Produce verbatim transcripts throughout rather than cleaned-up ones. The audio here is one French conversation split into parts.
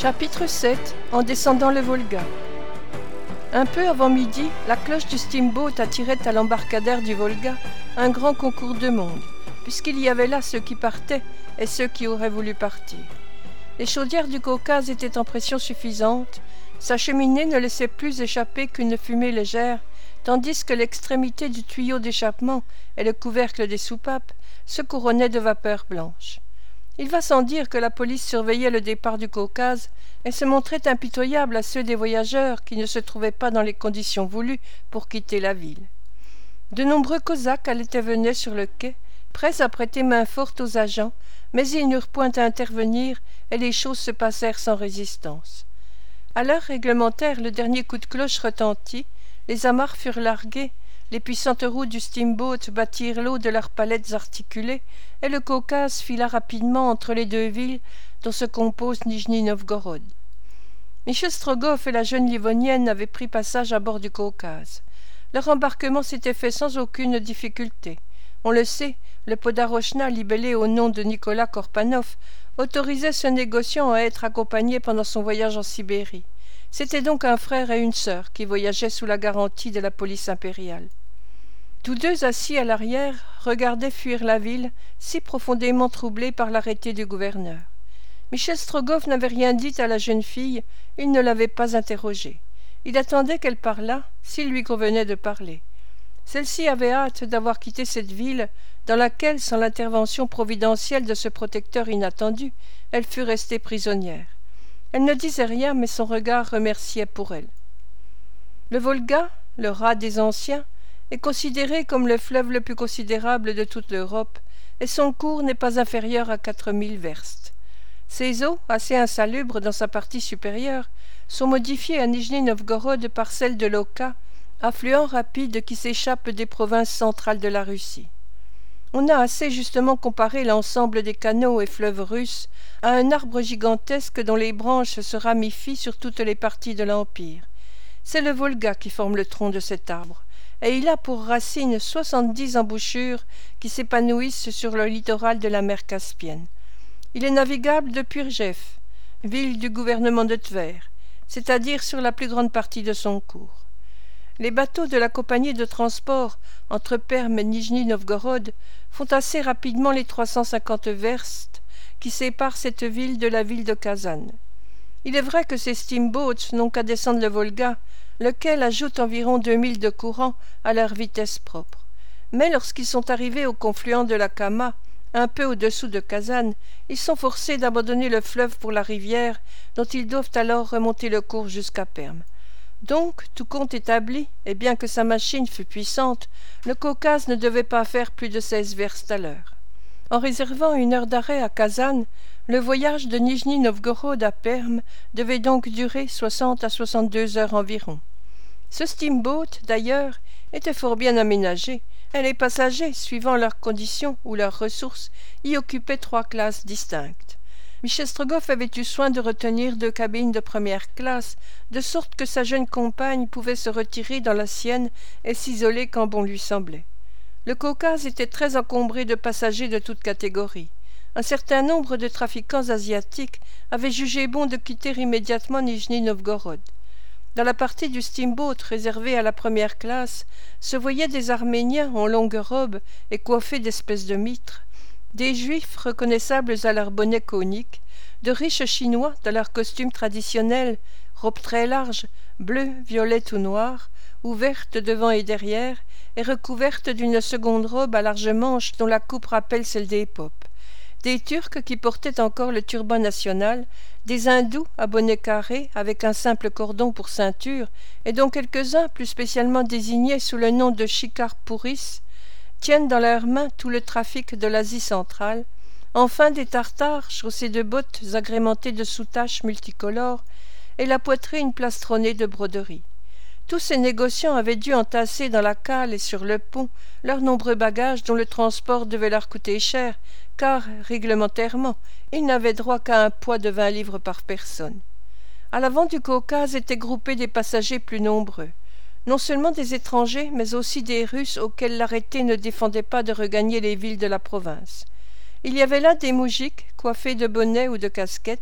Chapitre sept. En descendant le Volga. Un peu avant midi, la cloche du steamboat attirait à l'embarcadère du Volga un grand concours de monde, puisqu'il y avait là ceux qui partaient et ceux qui auraient voulu partir. Les chaudières du Caucase étaient en pression suffisante, sa cheminée ne laissait plus échapper qu'une fumée légère, tandis que l'extrémité du tuyau d'échappement et le couvercle des soupapes se couronnaient de vapeurs blanches. Il va sans dire que la police surveillait le départ du Caucase et se montrait impitoyable à ceux des voyageurs qui ne se trouvaient pas dans les conditions voulues pour quitter la ville. De nombreux Cosaques allaient et venaient sur le quai, prêts à prêter main forte aux agents, mais ils n'eurent point à intervenir et les choses se passèrent sans résistance. À l'heure réglementaire, le dernier coup de cloche retentit, les amarres furent larguées, les puissantes roues du steamboat battirent l'eau de leurs palettes articulées, et le Caucase fila rapidement entre les deux villes dont se compose Nijni-Novgorod. Michel Strogoff et la jeune Livonienne avaient pris passage à bord du Caucase. Leur embarquement s'était fait sans aucune difficulté. On le sait, le Podarochna, libellé au nom de Nicolas Korpanov, autorisait ce négociant à être accompagné pendant son voyage en Sibérie. C'était donc un frère et une sœur qui voyageaient sous la garantie de la police impériale. Tous deux assis à l'arrière regardaient fuir la ville, si profondément troublée par l'arrêté du gouverneur. Michel Strogoff n'avait rien dit à la jeune fille, il ne l'avait pas interrogée. Il attendait qu'elle parlât, s'il lui convenait de parler. Celle-ci avait hâte d'avoir quitté cette ville, dans laquelle, sans l'intervention providentielle de ce protecteur inattendu, elle fût restée prisonnière. Elle ne disait rien, mais son regard remerciait pour elle. Le Volga, le rat des anciens, est considéré comme le fleuve le plus considérable de toute l'Europe, et son cours n'est pas inférieur à quatre mille verstes. Ses eaux, assez insalubres dans sa partie supérieure, sont modifiées à Nijni-Novgorod par celles de l'Oka, affluent rapide qui s'échappe des provinces centrales de la Russie. On a assez justement comparé l'ensemble des canaux et fleuves russes à un arbre gigantesque dont les branches se ramifient sur toutes les parties de l'Empire. C'est le Volga qui forme le tronc de cet arbre, et il a pour racines soixante-dix embouchures qui s'épanouissent sur le littoral de la mer Caspienne. Il est navigable depuis Rjev, ville du gouvernement de Tver, c'est-à-dire sur la plus grande partie de son cours. Les bateaux de la compagnie de transport entre Perm et Nijni-Novgorod font assez rapidement les trois cent cinquante verstes qui séparent cette ville de la ville de Kazan. Il est vrai que ces steamboats n'ont qu'à descendre le Volga, lequel ajoute environ deux milles de courant à leur vitesse propre. Mais lorsqu'ils sont arrivés au confluent de la Kama, un peu au-dessous de Kazan, ils sont forcés d'abandonner le fleuve pour la rivière, dont ils doivent alors remonter le cours jusqu'à Perm. Donc, tout compte établi, et bien que sa machine fût puissante, le Caucase ne devait pas faire plus de seize verstes à l'heure. En réservant une heure d'arrêt à Kazan, le voyage de Nijni-Novgorod à Perm devait donc durer soixante à soixante-deux heures environ. Ce steamboat, d'ailleurs, était fort bien aménagé, et les passagers, suivant leurs conditions ou leurs ressources, y occupaient trois classes distinctes. Michel Strogoff avait eu soin de retenir deux cabines de première classe, de sorte que sa jeune compagne pouvait se retirer dans la sienne et s'isoler quand bon lui semblait. Le Caucase était très encombré de passagers de toutes catégories. Un certain nombre de trafiquants asiatiques avaient jugé bon de quitter immédiatement Nijni-Novgorod. Dans la partie du steamboat réservée à la première classe se voyaient des Arméniens en longues robes et coiffés d'espèces de mitres, des Juifs reconnaissables à leurs bonnets coniques, de riches Chinois dans leurs costumes traditionnels, robes très larges, bleues, violettes ou noires, ouvertes devant et derrière, et recouvertes d'une seconde robe à larges manches dont la coupe rappelle celle des popes, des Turcs qui portaient encore le turban national, des Hindous à bonnet carré avec un simple cordon pour ceinture, et dont quelques-uns, plus spécialement désignés sous le nom de Shikar Pouris, tiennent dans leurs mains tout le trafic de l'Asie centrale, enfin des Tartares chaussés de bottes agrémentées de soutaches multicolores, et la poitrine plastronnée de broderies. Tous ces négociants avaient dû entasser dans la cale et sur le pont leurs nombreux bagages dont le transport devait leur coûter cher, car, réglementairement, ils n'avaient droit qu'à un poids de vingt livres par personne. À l'avant du Caucase étaient groupés des passagers plus nombreux, non seulement des étrangers, mais aussi des Russes auxquels l'arrêté ne défendait pas de regagner les villes de la province. Il y avait là des moujiks, coiffés de bonnets ou de casquettes,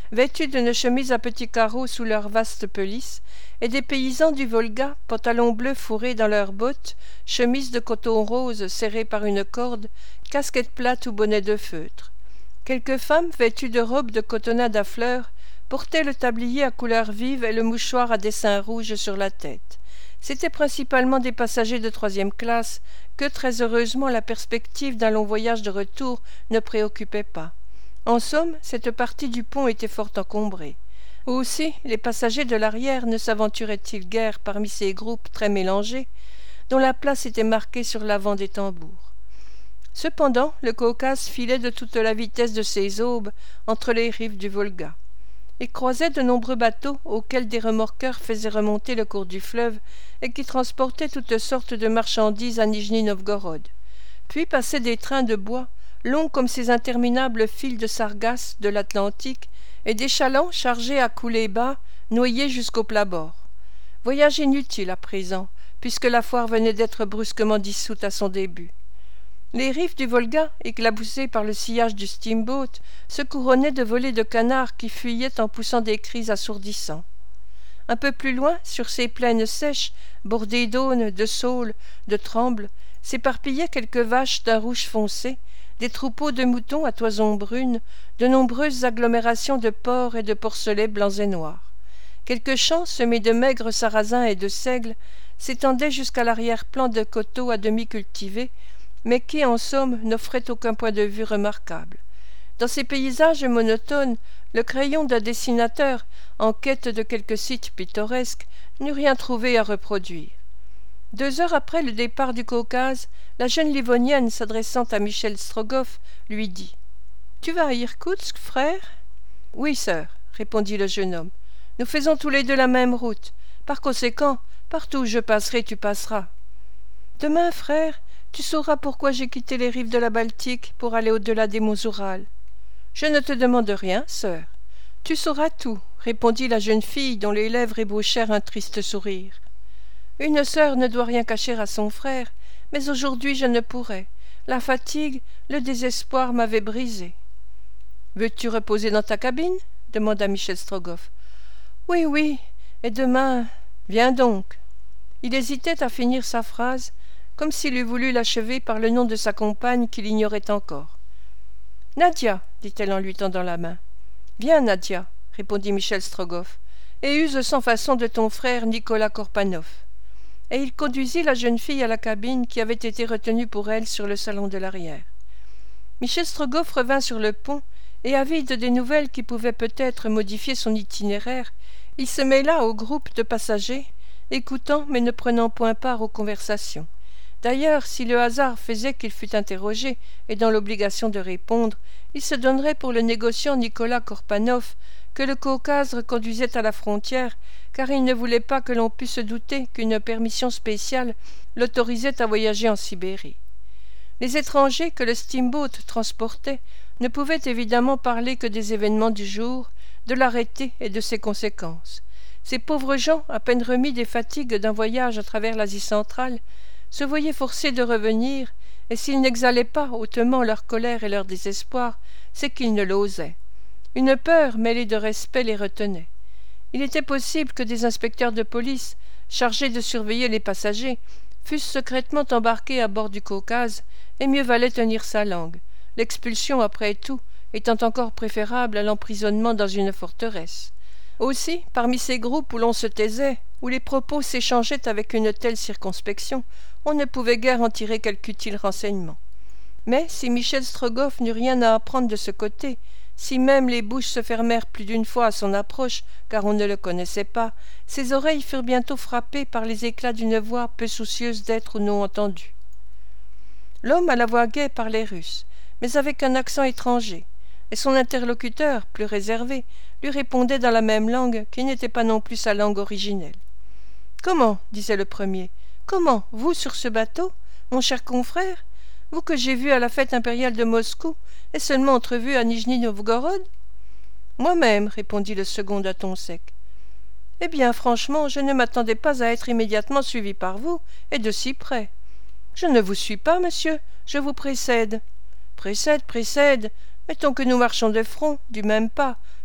vêtus d'une chemise à petits carreaux sous leur vaste pelisse, et des paysans du Volga, pantalons bleus fourrés dans leurs bottes, chemises de coton rose serrées par une corde, casquettes plates ou bonnets de feutre. Quelques femmes, vêtues de robes de cotonnade à fleurs, portaient le tablier à couleurs vives et le mouchoir à dessins rouges sur la tête. C'étaient principalement des passagers de troisième classe que, très heureusement, la perspective d'un long voyage de retour ne préoccupait pas. En somme, cette partie du pont était fort encombrée. Aussi, les passagers de l'arrière ne s'aventuraient-ils guère parmi ces groupes très mélangés, dont la place était marquée sur l'avant des tambours. Cependant, le Caucase filait de toute la vitesse de ses aubes entre les rives du Volga. Il croisait de nombreux bateaux auxquels des remorqueurs faisaient remonter le cours du fleuve et qui transportaient toutes sortes de marchandises à Nijni-Novgorod. Puis passaient des trains de bois, longs comme ces interminables fils de sargasses de l'Atlantique, et des chalands chargés à couler bas, noyés jusqu'au plat-bord. Voyage inutile à présent, puisque la foire venait d'être brusquement dissoute à son début. Les rives du Volga, éclaboussées par le sillage du steamboat, se couronnaient de volées de canards qui fuyaient en poussant des cris assourdissants. Un peu plus loin, sur ces plaines sèches, bordées d'aunes, de saules, de trembles, s'éparpillaient quelques vaches d'un rouge foncé, des troupeaux de moutons à toison brune, de nombreuses agglomérations de porcs et de porcelets blancs et noirs. Quelques champs semés de maigres sarrasins et de seigles s'étendaient jusqu'à l'arrière-plan de coteaux à demi cultivés, mais qui, en somme, n'offraient aucun point de vue remarquable. Dans ces paysages monotones, le crayon d'un dessinateur, en quête de quelques sites pittoresques, n'eût rien trouvé à reproduire. Deux heures après le départ du Caucase, la jeune Livonienne, s'adressant à Michel Strogoff, lui dit « Tu vas à Irkoutsk, frère ?»« Oui, sœur, » répondit le jeune homme. « Nous faisons tous les deux la même route. Par conséquent, partout où je passerai, tu passeras. »« Demain, frère, tu sauras pourquoi j'ai quitté les rives de la Baltique pour aller au-delà des monts Oural. »« Je ne te demande rien, sœur. »« Tu sauras tout, » répondit la jeune fille dont les lèvres ébauchèrent un triste sourire. « Une sœur ne doit rien cacher à son frère, mais aujourd'hui je ne pourrais. La fatigue, le désespoir m'avaient brisé. »« Veux-tu reposer dans ta cabine ?» demanda Michel Strogoff. « Oui, oui, et demain... »« Viens donc. » Il hésitait à finir sa phrase, comme s'il eût voulu l'achever par le nom de sa compagne qu'il ignorait encore. « Nadia, » dit-elle en lui tendant la main. « Viens, Nadia, » répondit Michel Strogoff, « et use sans façon de ton frère Nicolas Korpanov. » Et il conduisit la jeune fille à la cabine qui avait été retenue pour elle sur le salon de l'arrière. Michel Strogoff revint sur le pont, et avide des nouvelles qui pouvaient peut-être modifier son itinéraire, il se mêla au groupe de passagers, écoutant mais ne prenant point part aux conversations. D'ailleurs, si le hasard faisait qu'il fût interrogé et dans l'obligation de répondre, il se donnerait pour le négociant Nicolas Korpanov que le Caucase reconduisait à la frontière, car il ne voulait pas que l'on pût se douter qu'une permission spéciale l'autorisait à voyager en Sibérie. Les étrangers que le steamboat transportait ne pouvaient évidemment parler que des événements du jour, de l'arrêté et de ses conséquences. Ces pauvres gens, à peine remis des fatigues d'un voyage à travers l'Asie centrale, se voyaient forcés de revenir, et s'ils n'exhalaient pas hautement leur colère et leur désespoir, c'est qu'ils ne l'osaient. Une peur mêlée de respect les retenait. Il était possible que des inspecteurs de police, chargés de surveiller les passagers, fussent secrètement embarqués à bord du Caucase, et mieux valait tenir sa langue, l'expulsion après tout étant encore préférable à l'emprisonnement dans une forteresse. Aussi, parmi ces groupes où l'on se taisait, où les propos s'échangeaient avec une telle circonspection, on ne pouvait guère en tirer quelque utile renseignement. Mais si Michel Strogoff n'eut rien à apprendre de ce côté, si même les bouches se fermèrent plus d'une fois à son approche, car on ne le connaissait pas, ses oreilles furent bientôt frappées par les éclats d'une voix peu soucieuse d'être ou non entendue. L'homme à la voix gaie parlait russe, mais avec un accent étranger, et son interlocuteur, plus réservé, lui répondait dans la même langue qui n'était pas non plus sa langue originelle. « Comment » disait le premier. « Comment, vous sur ce bateau, mon cher confrère, vous que j'ai vu à la fête impériale de Moscou et seulement entrevu à Nijni-Novgorod ?»« Moi-même, » répondit le second à ton sec. « Eh bien, franchement, je ne m'attendais pas à être immédiatement suivi par vous, et de si près. »« Je ne vous suis pas, monsieur, je vous précède. »« Précède, précède, mettons que nous marchons de front, du même pas,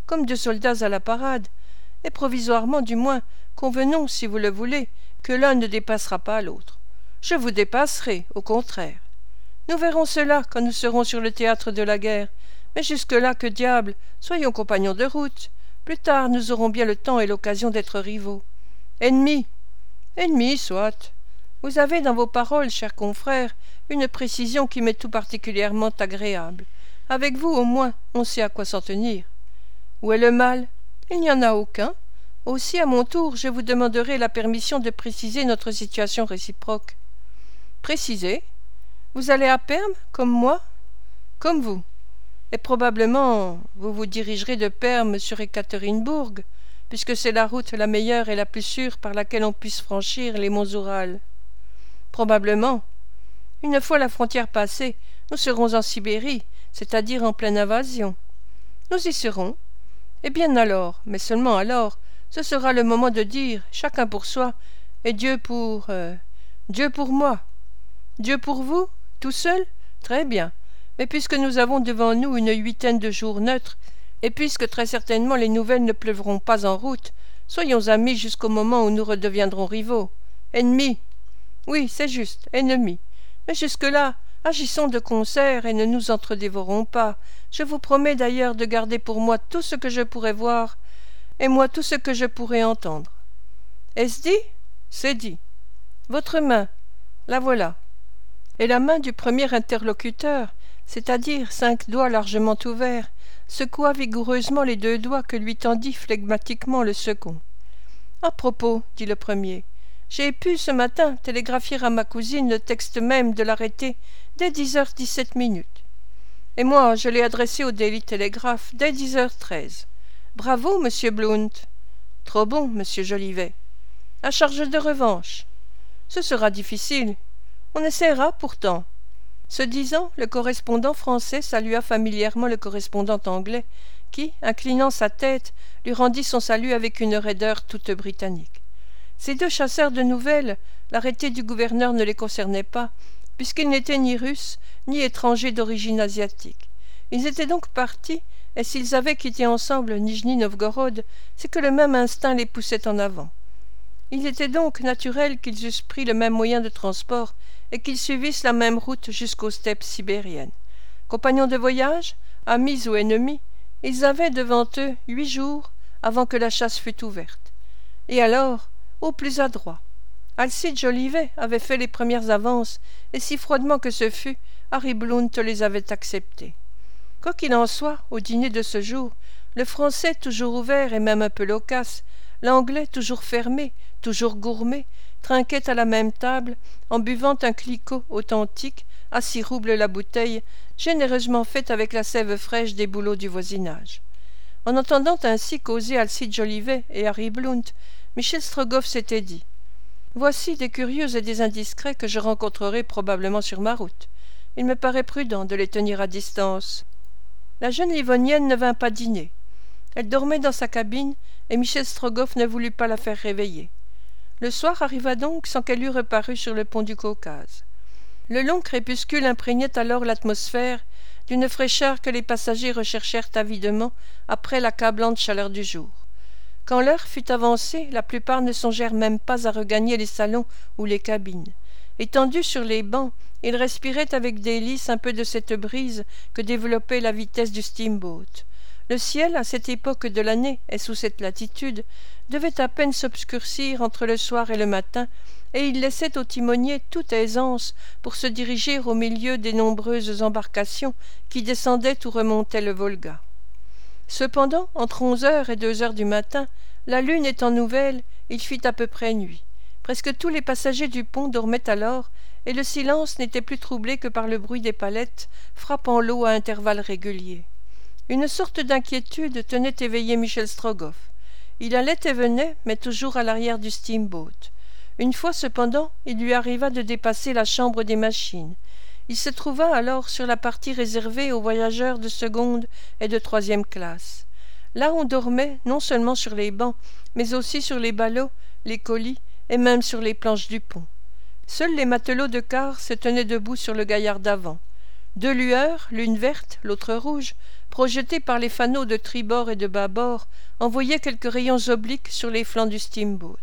comme deux soldats à la parade, et provisoirement du moins, convenons, si vous le voulez, que l'un ne dépassera pas l'autre. Je vous dépasserai, au contraire. Nous verrons cela quand nous serons sur le théâtre de la guerre, mais jusque-là, que diable, soyons compagnons de route. Plus tard, nous aurons bien le temps et l'occasion d'être rivaux. Ennemis. Ennemis, soit. Vous avez dans vos paroles, cher confrère, une précision qui m'est tout particulièrement agréable. Avec vous, au moins, on sait à quoi s'en tenir. Où est le mal? Il n'y en a aucun. Aussi, à mon tour, je vous demanderai la permission de préciser notre situation réciproque. Préciser? Vous allez à Perm, comme moi? Comme vous. Et probablement, vous vous dirigerez de Perm sur Ekaterinbourg, puisque c'est la route la meilleure et la plus sûre par laquelle on puisse franchir les monts Oural. Probablement. Une fois la frontière passée, nous serons en Sibérie, c'est-à-dire en pleine invasion. Nous y serons. Et bien alors, mais seulement alors, ce sera le moment de dire, chacun pour soi, et Dieu pour... Euh, Dieu pour moi. Dieu pour vous, tout seul? Très bien. Mais puisque nous avons devant nous une huitaine de jours neutres, et puisque très certainement les nouvelles ne pleuvront pas en route, soyons amis jusqu'au moment où nous redeviendrons rivaux. Ennemis. Oui, c'est juste, ennemis. Mais jusque-là, agissons de concert et ne nous entredévorons pas. Je vous promets d'ailleurs de garder pour moi tout ce que je pourrai voir, et moi tout ce que je pourrai entendre. Est-ce dit? C'est dit. Votre main, la voilà. Et la main du premier interlocuteur, c'est-à-dire cinq doigts largement ouverts, secoua vigoureusement les deux doigts que lui tendit flegmatiquement le second. « À propos, dit le premier, j'ai pu ce matin télégraphier à ma cousine le texte même de l'arrêté dès dix heures dix-sept minutes. Et moi, je l'ai adressé au Daily Telegraph dès dix heures treize. Bravo, monsieur Blount. Trop bon, monsieur Jolivet. À charge de revanche. Ce sera difficile. On essaiera pourtant. » Ce disant, le correspondant français salua familièrement le correspondant anglais, qui, inclinant sa tête, lui rendit son salut avec une raideur toute britannique. Ces deux chasseurs de nouvelles, l'arrêté du gouverneur ne les concernait pas, puisqu'ils n'étaient ni russes, ni étrangers d'origine asiatique. Ils étaient donc partis, et s'ils avaient quitté ensemble Nijni-Novgorod, c'est que le même instinct les poussait en avant. Il était donc naturel qu'ils eussent pris le même moyen de transport et qu'ils suivissent la même route jusqu'aux steppes sibériennes. Compagnons de voyage, amis ou ennemis, ils avaient devant eux huit jours avant que la chasse fût ouverte. Et alors, au plus adroit. Alcide Jolivet avait fait les premières avances, et si froidement que ce fût, Harry Blount les avait acceptées. Quoi qu'il en soit, au dîner de ce jour, le français toujours ouvert et même un peu loquace, l'anglais toujours fermé, toujours gourmet, trinquait à la même table, en buvant un cliquot authentique, à six roubles la bouteille, généreusement faite avec la sève fraîche des bouleaux du voisinage. En entendant ainsi causer Alcide Jolivet et Harry Blount, Michel Strogoff s'était dit « Voici des curieux et des indiscrets que je rencontrerai probablement sur ma route. Il me paraît prudent de les tenir à distance. » La jeune Livonienne ne vint pas dîner. Elle dormait dans sa cabine, et Michel Strogoff ne voulut pas la faire réveiller. Le soir arriva donc sans qu'elle eût reparu sur le pont du Caucase. Le long crépuscule imprégnait alors l'atmosphère d'une fraîcheur que les passagers recherchèrent avidement après l'accablante chaleur du jour. Quand l'heure fut avancée, la plupart ne songèrent même pas à regagner les salons ou les cabines. Étendus sur les bancs, ils respiraient avec délice un peu de cette brise que développait la vitesse du steamboat. Le ciel, à cette époque de l'année et sous cette latitude, devait à peine s'obscurcir entre le soir et le matin, et il laissait au timonier toute aisance pour se diriger au milieu des nombreuses embarcations qui descendaient ou remontaient le Volga. Cependant, entre onze heures et deux heures du matin, la lune étant nouvelle, il fit à peu près nuit. Presque tous les passagers du pont dormaient alors, et le silence n'était plus troublé que par le bruit des palettes frappant l'eau à intervalles réguliers. Une sorte d'inquiétude tenait éveillé Michel Strogoff. Il allait et venait, mais toujours à l'arrière du steamboat. Une fois cependant, il lui arriva de dépasser la chambre des machines. Il se trouva alors sur la partie réservée aux voyageurs de seconde et de troisième classe. Là on dormait non seulement sur les bancs, mais aussi sur les ballots, les colis et même sur les planches du pont. Seuls les matelots de quart se tenaient debout sur le gaillard d'avant. Deux lueurs, l'une verte, l'autre rouge, projetées par les fanaux de tribord et de bâbord, envoyaient quelques rayons obliques sur les flancs du steamboat.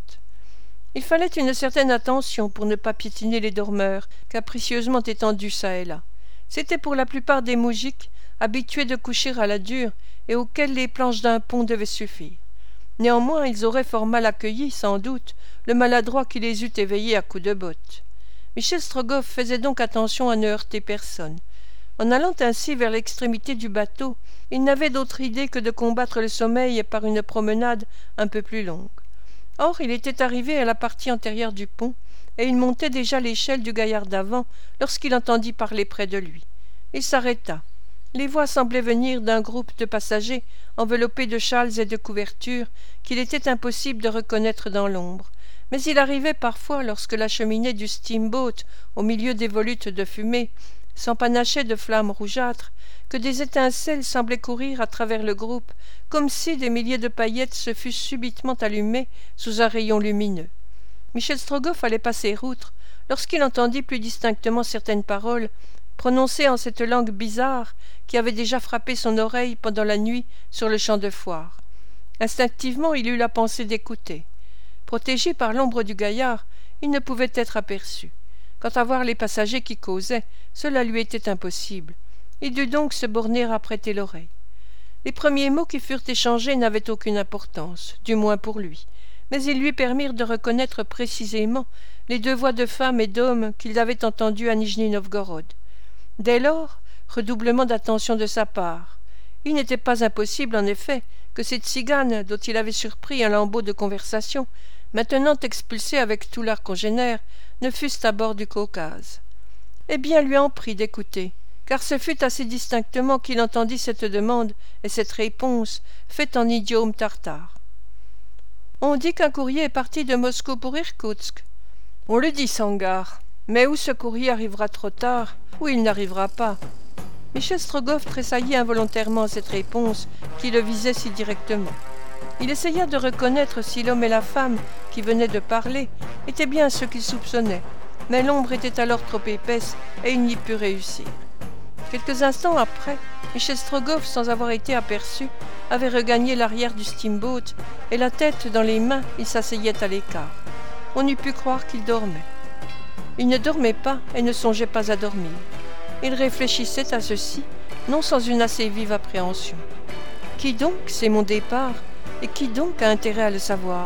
Il fallait une certaine attention pour ne pas piétiner les dormeurs, capricieusement étendus çà et là. C'étaient pour la plupart des moujiks, habitués de coucher à la dure, et auxquels les planches d'un pont devaient suffire. Néanmoins, ils auraient fort mal accueilli, sans doute, le maladroit qui les eût éveillés à coups de botte. Michel Strogoff faisait donc attention à ne heurter personne. En allant ainsi vers l'extrémité du bateau, il n'avait d'autre idée que de combattre le sommeil par une promenade un peu plus longue. Or, il était arrivé à la partie antérieure du pont, et il montait déjà l'échelle du gaillard d'avant lorsqu'il entendit parler près de lui. Il s'arrêta. Les voix semblaient venir d'un groupe de passagers enveloppés de châles et de couvertures qu'il était impossible de reconnaître dans l'ombre, mais il arrivait parfois, lorsque la cheminée du steamboat, au milieu des volutes de fumée, s'empanachait de flammes rougeâtres, que des étincelles semblaient courir à travers le groupe, comme si des milliers de paillettes se fussent subitement allumées sous un rayon lumineux. Michel Strogoff allait passer outre, lorsqu'il entendit plus distinctement certaines paroles, prononcées en cette langue bizarre qui avait déjà frappé son oreille pendant la nuit sur le champ de foire. Instinctivement, il eut la pensée d'écouter. Protégé par l'ombre du gaillard, il ne pouvait être aperçu. Quant à voir les passagers qui causaient, cela lui était impossible. Il dut donc se borner à prêter l'oreille. Les premiers mots qui furent échangés n'avaient aucune importance, du moins pour lui, mais ils lui permirent de reconnaître précisément les deux voix de femmes et d'hommes qu'il avait entendues à Nijni-Novgorod. Dès lors, redoublement d'attention de sa part. Il n'était pas impossible, en effet, que ces tziganes, dont il avait surpris un lambeau de conversation, maintenant expulsés avec tous leurs congénères, ne fussent à bord du Caucase. Eh bien, lui en prit d'écouter, car ce fut assez distinctement qu'il entendit cette demande et cette réponse, faite en idiome tartare. « On dit qu'un courrier est parti de Moscou pour Irkoutsk. »« On le dit, Sangar. Mais où ce courrier arrivera trop tard, ou il n'arrivera pas. » Michel Strogoff tressaillit involontairement à cette réponse qui le visait si directement. Il essaya de reconnaître si l'homme et la femme qui venaient de parler étaient bien ceux qu'il soupçonnait, mais l'ombre était alors trop épaisse et il n'y put réussir. Quelques instants après, Michel Strogoff, sans avoir été aperçu, avait regagné l'arrière du steamboat et la tête dans les mains, il s'asseyait à l'écart. On eût pu croire qu'il dormait. Il ne dormait pas et ne songeait pas à dormir. Il réfléchissait à ceci, non sans une assez vive appréhension. Qui donc sait mon départ, et qui donc a intérêt à le savoir ?